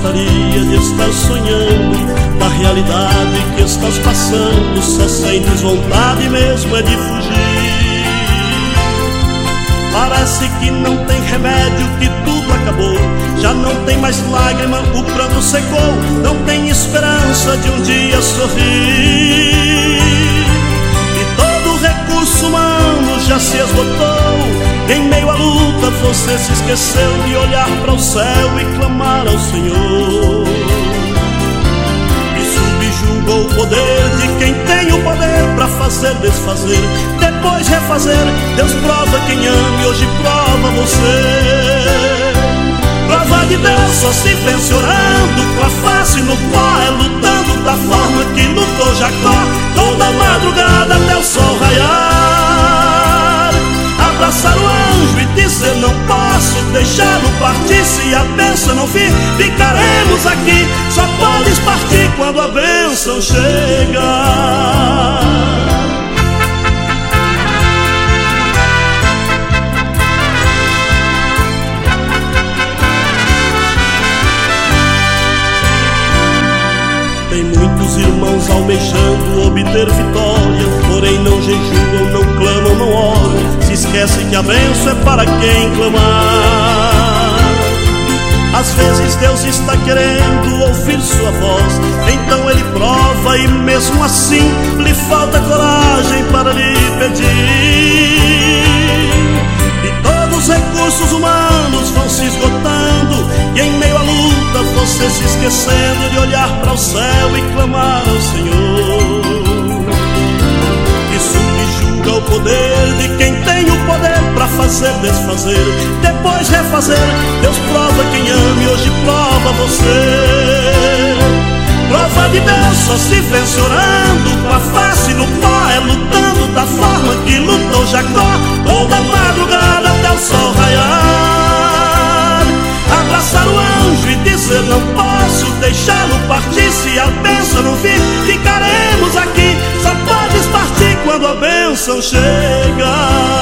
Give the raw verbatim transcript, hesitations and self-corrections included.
gostaria de estar sonhando da realidade que estás passando. Só sentes vontade mesmo é de fugir. Parece que não tem remédio, que tudo acabou. Já não tem mais lágrima, o pranto secou. Não tem esperança de um dia sorrir. E todo recurso humano já se esgotou. Em meio à luta você se esqueceu de olhar para o céu e clamar ao Senhor. E subjugou o poder de quem tem o poder para fazer desfazer, depois refazer. Deus prova quem ama e hoje prova você. Prova de Deus só se vence orando, com a face no pó, é lutando da forma que lutou Jacó, toda madrugada até o sol raiar. Abraçar o anjo e dizer não posso deixá-lo partir. Se a bênção não vir, ficaremos aqui. Só podes partir quando a bênção chegar. Tem muitos irmãos almejando obter vitória, porém não jejuam, não clamam, não oram. Se esquece que a bênção é para quem clamar. Às vezes Deus está querendo ouvir sua voz, então Ele prova e mesmo assim lhe falta coragem para lhe pedir. E todos os recursos humanos vão se esgotando, e em meio à luta você se esquecendo de olhar para o céu e clamar ao Senhor. E subjuga o poder de quem tem o poder para fazer desfazer, depois refazer. Deus prova quem ama e hoje prova você. Prova de Deus só se vence orando, com a face no pó, é lutando da forma que lutou Jacó, toda madrugada até o sol raiar. Abraçar o anjo e dizer não posso deixá-lo partir. Se a bênção não vir, ficaremos aqui. Só podes partir quando a bênção chegar.